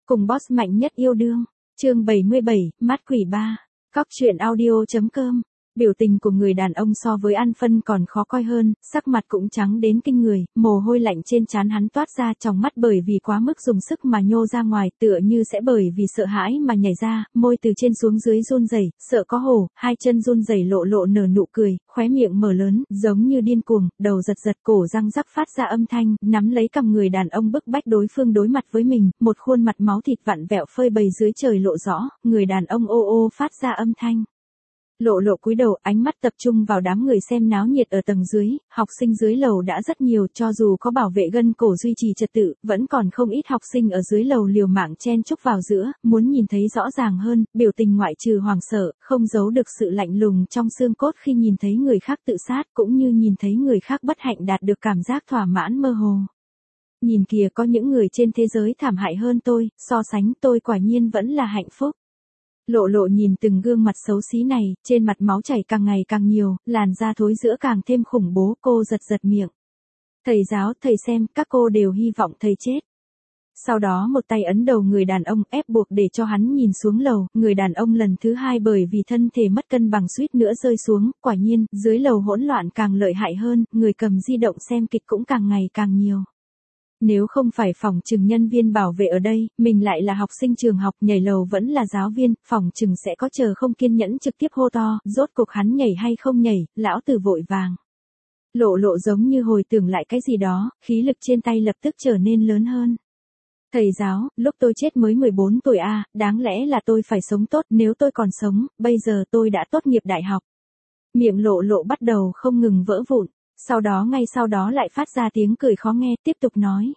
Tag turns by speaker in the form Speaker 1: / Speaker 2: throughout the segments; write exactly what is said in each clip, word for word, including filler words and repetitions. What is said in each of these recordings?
Speaker 1: Cùng boss mạnh nhất yêu đương. Chương bảy mươi bảy, mắt quỷ ba. Cóc truyện audio chấm com. Biểu tình của người đàn ông so với An Phân còn khó coi hơn, sắc mặt cũng trắng đến kinh người, mồ hôi lạnh trên trán hắn toát ra, trong mắt bởi vì quá mức dùng sức mà nhô ra ngoài, tựa như sẽ bởi vì sợ hãi mà nhảy ra, môi từ trên xuống dưới run rẩy, sợ có hổ, hai chân run rẩy lộ lộ nở nụ cười, khóe miệng mở lớn, giống như điên cuồng, đầu giật giật, cổ răng rắc phát ra âm thanh, nắm lấy cằm người đàn ông bức bách đối phương đối mặt với mình, một khuôn mặt máu thịt vặn vẹo phơi bày dưới trời lộ rõ, người đàn ông ô ô phát ra âm thanh. Lộ lộ cúi đầu, ánh mắt tập trung vào đám người xem náo nhiệt ở tầng dưới, học sinh dưới lầu đã rất nhiều, cho dù có bảo vệ gân cổ duy trì trật tự, vẫn còn không ít học sinh ở dưới lầu liều mạng chen chúc vào giữa, muốn nhìn thấy rõ ràng hơn, biểu tình ngoại trừ hoảng sợ, không giấu được sự lạnh lùng trong xương cốt khi nhìn thấy người khác tự sát, cũng như nhìn thấy người khác bất hạnh đạt được cảm giác thỏa mãn mơ hồ. Nhìn kìa, có những người trên thế giới thảm hại hơn tôi, so sánh tôi quả nhiên vẫn là hạnh phúc. Lộ lộ nhìn từng gương mặt xấu xí này, trên mặt máu chảy càng ngày càng nhiều, làn da thối rữa càng thêm khủng bố, cô giật giật miệng. Thầy giáo, thầy xem, các cô đều hy vọng thầy chết. Sau đó một tay ấn đầu người đàn ông ép buộc để cho hắn nhìn xuống lầu, người đàn ông lần thứ hai bởi vì thân thể mất cân bằng suýt nữa rơi xuống, quả nhiên, dưới lầu hỗn loạn càng lợi hại hơn, người cầm di động xem kịch cũng càng ngày càng nhiều. Nếu không phải phòng trừng nhân viên bảo vệ ở đây, mình lại là học sinh trường học, nhảy lầu vẫn là giáo viên, phòng trừng sẽ có chờ không kiên nhẫn trực tiếp hô to, rốt cuộc hắn nhảy hay không nhảy, lão tử vội vàng. Lộ lộ giống như hồi tưởng lại cái gì đó, khí lực trên tay lập tức trở nên lớn hơn. Thầy giáo, lúc tôi chết mới mười bốn tuổi a, đáng lẽ là tôi phải sống tốt, nếu tôi còn sống, bây giờ tôi đã tốt nghiệp đại học. Miệng lộ lộ bắt đầu không ngừng vỡ vụn. Sau đó ngay sau đó lại phát ra tiếng cười khó nghe, tiếp tục nói.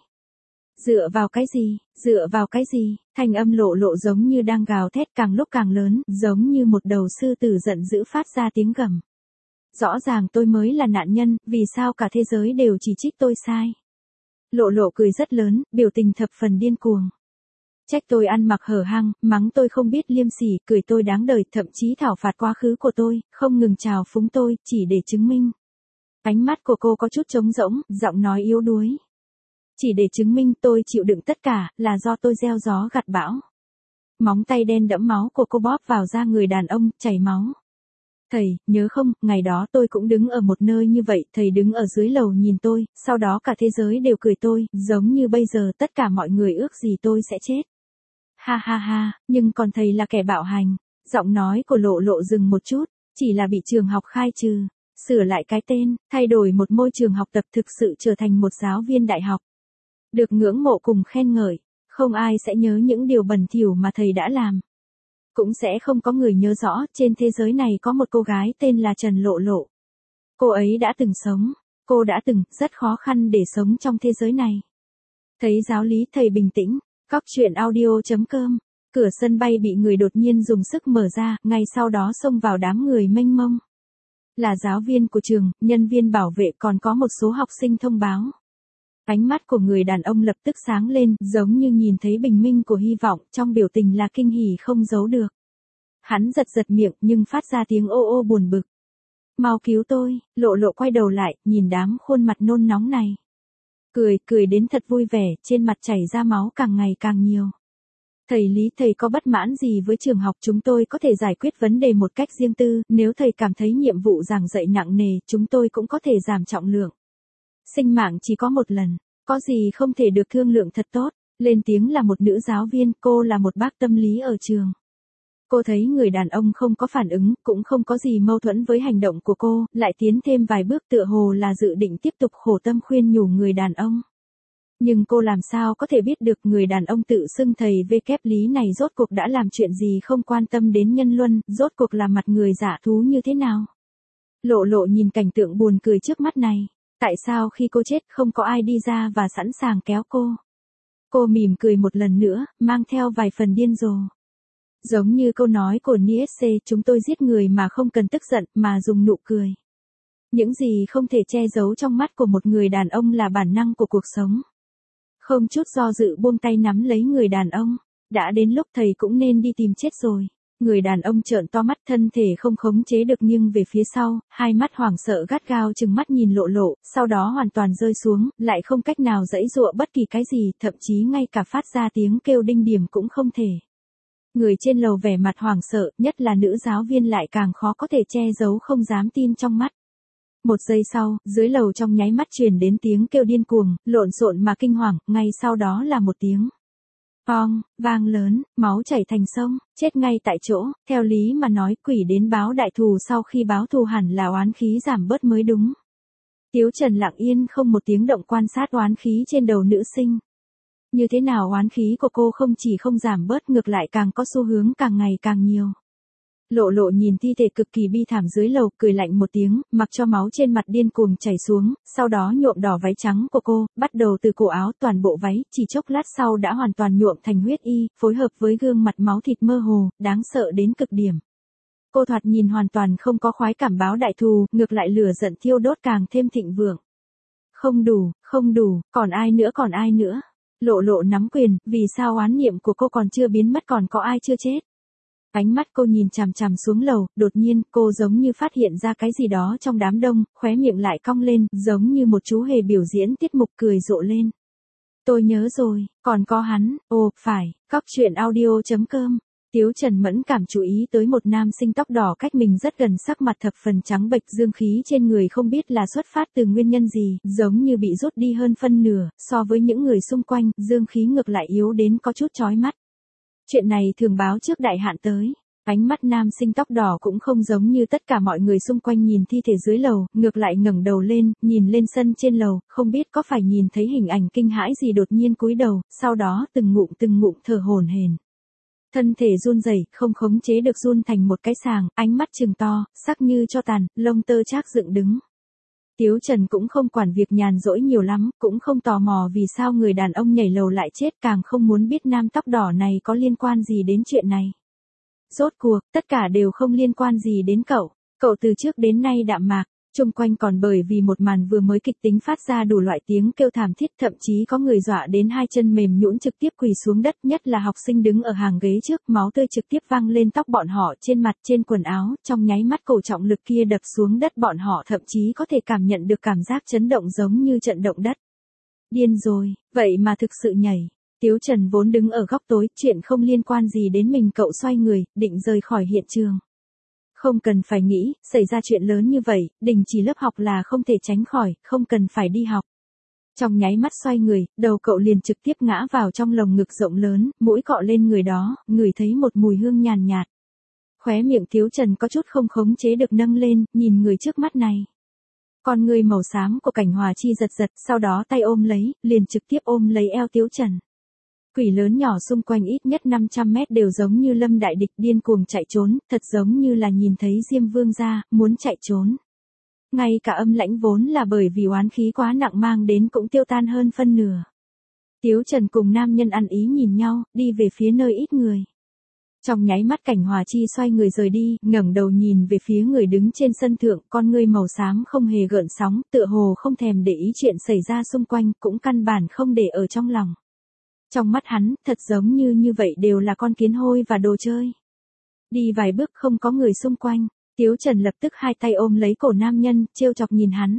Speaker 1: Dựa vào cái gì, dựa vào cái gì, thanh âm lộ lộ giống như đang gào thét càng lúc càng lớn, giống như một đầu sư tử giận dữ phát ra tiếng gầm. Rõ ràng tôi mới là nạn nhân, vì sao cả thế giới đều chỉ trích tôi sai. Lộ lộ cười rất lớn, biểu tình thập phần điên cuồng. Trách tôi ăn mặc hở hang, mắng tôi không biết liêm sỉ, cười tôi đáng đời, thậm chí thảo phạt quá khứ của tôi, không ngừng trào phúng tôi, chỉ để chứng minh. Ánh mắt của cô có chút trống rỗng, giọng nói yếu đuối. Chỉ để chứng minh tôi chịu đựng tất cả, là do tôi gieo gió gặt bão. Móng tay đen đẫm máu của cô bóp vào da người đàn ông, chảy máu. Thầy, nhớ không, ngày đó tôi cũng đứng ở một nơi như vậy, thầy đứng ở dưới lầu nhìn tôi, sau đó cả thế giới đều cười tôi, giống như bây giờ tất cả mọi người ước gì tôi sẽ chết. Ha ha ha, nhưng còn thầy là kẻ bạo hành. Giọng nói của lộ lộ dừng một chút, chỉ là bị trường học khai trừ. Sửa lại cái tên, thay đổi một môi trường học tập, thực sự trở thành một giáo viên đại học. Được ngưỡng mộ cùng khen ngợi, không ai sẽ nhớ những điều bẩn thỉu mà thầy đã làm. Cũng sẽ không có người nhớ rõ, trên thế giới này có một cô gái tên là Trần Lộ Lộ. Cô ấy đã từng sống, cô đã từng, rất khó khăn để sống trong thế giới này. Thấy giáo lý, thầy bình tĩnh, cóc truyện audio chấm com, cửa sân bay bị người đột nhiên dùng sức mở ra, ngay sau đó xông vào đám người mênh mông. Là giáo viên của trường, nhân viên bảo vệ, còn có một số học sinh thông báo. Ánh mắt của người đàn ông lập tức sáng lên, giống như nhìn thấy bình minh của hy vọng, trong biểu tình là kinh hỉ không giấu được. Hắn giật giật miệng nhưng phát ra tiếng ô ô buồn bực. Mau cứu tôi, lộ lộ quay đầu lại, nhìn đám khuôn mặt nôn nóng này. Cười, cười đến thật vui vẻ, trên mặt chảy ra máu càng ngày càng nhiều. Thầy Lý, thầy có bất mãn gì với trường học, chúng tôi có thể giải quyết vấn đề một cách riêng tư, nếu thầy cảm thấy nhiệm vụ giảng dạy nặng nề, chúng tôi cũng có thể giảm trọng lượng. Sinh mạng chỉ có một lần, có gì không thể được thương lượng thật tốt, lên tiếng là một nữ giáo viên, cô là một bác tâm lý ở trường. Cô thấy người đàn ông không có phản ứng, cũng không có gì mâu thuẫn với hành động của cô, lại tiến thêm vài bước tựa hồ là dự định tiếp tục khổ tâm khuyên nhủ người đàn ông. Nhưng cô làm sao có thể biết được người đàn ông tự xưng thầy V kép Lý này rốt cuộc đã làm chuyện gì không quan tâm đến nhân luân, rốt cuộc là mặt người giả thú như thế nào. Lộ lộ nhìn cảnh tượng buồn cười trước mắt này, tại sao khi cô chết không có ai đi ra và sẵn sàng kéo cô. Cô mỉm cười một lần nữa, mang theo vài phần điên rồ. Giống như câu nói của Nietzsche, chúng tôi giết người mà không cần tức giận, mà dùng nụ cười. Những gì không thể che giấu trong mắt của một người đàn ông là bản năng của cuộc sống. Không chút do dự buông tay nắm lấy người đàn ông. Đã đến lúc thầy cũng nên đi tìm chết rồi. Người đàn ông trợn to mắt, thân thể không khống chế được nghiêng về phía sau, hai mắt hoảng sợ gắt gao trừng mắt nhìn Lộ Lộ, sau đó hoàn toàn rơi xuống, lại không cách nào giãy giụa bất kỳ cái gì, thậm chí ngay cả phát ra tiếng kêu đinh điểm cũng không thể. Người trên lầu vẻ mặt hoảng sợ, nhất là nữ giáo viên lại càng khó có thể che giấu không dám tin trong mắt. Một giây sau, dưới lầu trong nháy mắt truyền đến tiếng kêu điên cuồng, lộn xộn mà kinh hoàng, ngay sau đó là một tiếng pong, vang lớn, máu chảy thành sông, chết ngay tại chỗ, theo lý mà nói quỷ đến báo đại thù sau khi báo thù hẳn là oán khí giảm bớt mới đúng. Tiếu Trần lặng yên không một tiếng động quan sát oán khí trên đầu nữ sinh. Như thế nào oán khí của cô không chỉ không giảm bớt ngược lại càng có xu hướng càng ngày càng nhiều. Lộ Lộ nhìn thi thể cực kỳ bi thảm dưới lầu, cười lạnh một tiếng, mặc cho máu trên mặt điên cuồng chảy xuống, sau đó nhuộm đỏ váy trắng của cô, bắt đầu từ cổ áo toàn bộ váy, chỉ chốc lát sau đã hoàn toàn nhuộm thành huyết y, phối hợp với gương mặt máu thịt mơ hồ, đáng sợ đến cực điểm. Cô thoạt nhìn hoàn toàn không có khoái cảm báo đại thù, ngược lại lửa giận thiêu đốt càng thêm thịnh vượng. Không đủ, không đủ, còn ai nữa còn ai nữa. Lộ Lộ nắm quyền, vì sao oán niệm của cô còn chưa biến mất, còn có ai chưa chết. Ánh mắt cô nhìn chằm chằm xuống lầu, đột nhiên, cô giống như phát hiện ra cái gì đó trong đám đông, khóe miệng lại cong lên, giống như một chú hề biểu diễn tiết mục cười rộ lên. Tôi nhớ rồi, còn có hắn, ồ, phải, cóc truyện audio chấm com. Tiếu Trần mẫn cảm chú ý tới một nam sinh tóc đỏ cách mình rất gần, sắc mặt thập phần trắng bệch, dương khí trên người không biết là xuất phát từ nguyên nhân gì, giống như bị rút đi hơn phân nửa, so với những người xung quanh, dương khí ngược lại yếu đến có chút chói mắt. Chuyện này thường báo trước đại hạn tới. Ánh mắt nam sinh tóc đỏ cũng không giống như tất cả mọi người xung quanh nhìn thi thể dưới lầu, ngược lại ngẩng đầu lên, nhìn lên sân trên lầu, không biết có phải nhìn thấy hình ảnh kinh hãi gì đột nhiên cúi đầu, sau đó từng ngụm từng ngụm thở hổn hển. Thân thể run rẩy, không khống chế được run thành một cái sàng, ánh mắt trừng to, sắc như cho tàn, lông tơ chác dựng đứng. Tiếu Trần cũng không quản việc nhàn rỗi nhiều lắm, cũng không tò mò vì sao người đàn ông nhảy lầu lại chết, càng không muốn biết nam tóc đỏ này có liên quan gì đến chuyện này. Rốt cuộc, tất cả đều không liên quan gì đến cậu, cậu từ trước đến nay đạm mạc, chung quanh còn bởi vì một màn vừa mới kịch tính phát ra đủ loại tiếng kêu thảm thiết, thậm chí có người dọa đến hai chân mềm nhũn trực tiếp quỳ xuống đất, nhất là học sinh đứng ở hàng ghế trước, máu tươi trực tiếp văng lên tóc bọn họ, trên mặt, trên quần áo, trong nháy mắt cổ trọng lực kia đập xuống đất, bọn họ thậm chí có thể cảm nhận được cảm giác chấn động giống như trận động đất. Điên rồi, vậy mà thực sự nhảy. Tiếu Trần vốn đứng ở góc tối, chuyện không liên quan gì đến mình, cậu xoay người, định rời khỏi hiện trường. Không cần phải nghĩ, xảy ra chuyện lớn như vậy, đình chỉ lớp học là không thể tránh khỏi, không cần phải đi học. Trong nháy mắt xoay người, đầu cậu liền trực tiếp ngã vào trong lồng ngực rộng lớn, mũi cọ lên người đó, ngửi thấy một mùi hương nhàn nhạt. Khóe miệng Tiếu Trần có chút không khống chế được nâng lên, nhìn người trước mắt này. Con người màu xám của Cảnh Hòa Chi giật giật, sau đó tay ôm lấy, liền trực tiếp ôm lấy eo Tiếu Trần. Quỷ lớn nhỏ xung quanh ít nhất năm trăm mét đều giống như lâm đại địch điên cuồng chạy trốn, thật giống như là nhìn thấy Diêm Vương gia, muốn chạy trốn. Ngay cả âm lãnh vốn là bởi vì oán khí quá nặng mang đến cũng tiêu tan hơn phân nửa. Tiếu Trần cùng nam nhân ăn ý nhìn nhau, đi về phía nơi ít người. Trong nháy mắt Cảnh Hòa Chi xoay người rời đi, ngẩng đầu nhìn về phía người đứng trên sân thượng, con ngươi màu xám không hề gợn sóng, tựa hồ không thèm để ý chuyện xảy ra xung quanh, cũng căn bản không để ở trong lòng. Trong mắt hắn, thật giống như như vậy đều là con kiến hôi và đồ chơi. Đi vài bước không có người xung quanh, Tiếu Trần lập tức hai tay ôm lấy cổ nam nhân, trêu chọc nhìn hắn.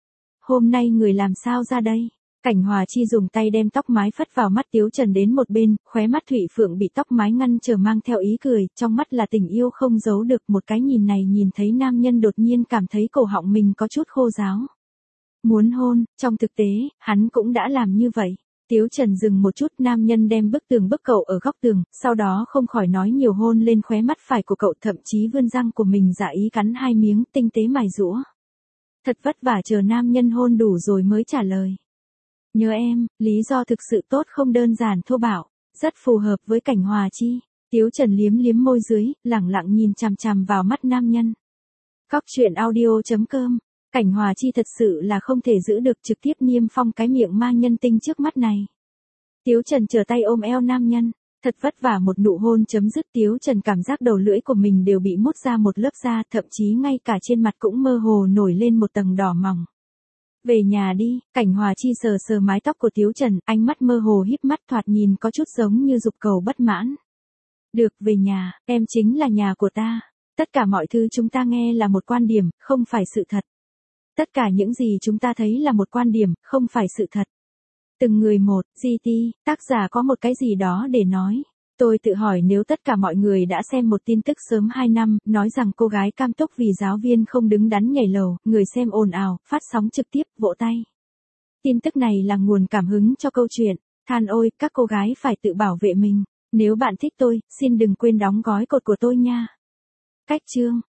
Speaker 1: Hôm nay người làm sao ra đây? Cảnh Hòa Chi dùng tay đem tóc mái phất vào mắt Tiếu Trần đến một bên, khóe mắt Thụy Phượng bị tóc mái ngăn trở mang theo ý cười, trong mắt là tình yêu không giấu được, một cái nhìn này nhìn thấy nam nhân đột nhiên cảm thấy cổ họng mình có chút khô ráo. Muốn hôn, trong thực tế, hắn cũng đã làm như vậy. Tiếu Trần dừng một chút, nam nhân đem bức tường bức cậu ở góc tường, sau đó không khỏi nói nhiều hôn lên khóe mắt phải của cậu, thậm chí vươn răng của mình giả ý cắn hai miếng, tinh tế mài giũa. Thật vất vả chờ nam nhân hôn đủ rồi mới trả lời. Nhớ em, lý do thực sự tốt không đơn giản thô bạo, rất phù hợp với Cảnh Hòa Chi. Tiếu Trần liếm liếm môi dưới, lẳng lặng nhìn chằm chằm vào mắt nam nhân. Cóc truyện audio chấm com. Cảnh Hòa Chi thật sự là không thể giữ được, trực tiếp niêm phong cái miệng ma nhân tinh trước mắt này. Tiếu Trần trở tay ôm eo nam nhân, thật vất vả một nụ hôn chấm dứt, Tiếu Trần cảm giác đầu lưỡi của mình đều bị mốt ra một lớp da, thậm chí ngay cả trên mặt cũng mơ hồ nổi lên một tầng đỏ mỏng. Về nhà đi, Cảnh Hòa Chi sờ sờ mái tóc của Tiếu Trần, ánh mắt mơ hồ híp mắt thoạt nhìn có chút giống như dục cầu bất mãn. Được, về nhà, em chính là nhà của ta. Tất cả mọi thứ chúng ta nghe là một quan điểm, không phải sự thật. Tất cả những gì chúng ta thấy là một quan điểm, không phải sự thật. Từng người một, giê tê, tác giả có một cái gì đó để nói. Tôi tự hỏi nếu tất cả mọi người đã xem một tin tức sớm hai năm, nói rằng cô gái cam túc vì giáo viên không đứng đắn nhảy lầu, người xem ồn ào, phát sóng trực tiếp, vỗ tay. Tin tức này là nguồn cảm hứng cho câu chuyện. Than ôi, các cô gái phải tự bảo vệ mình. Nếu bạn thích tôi, xin đừng quên đóng gói cột của tôi nha. Cách chương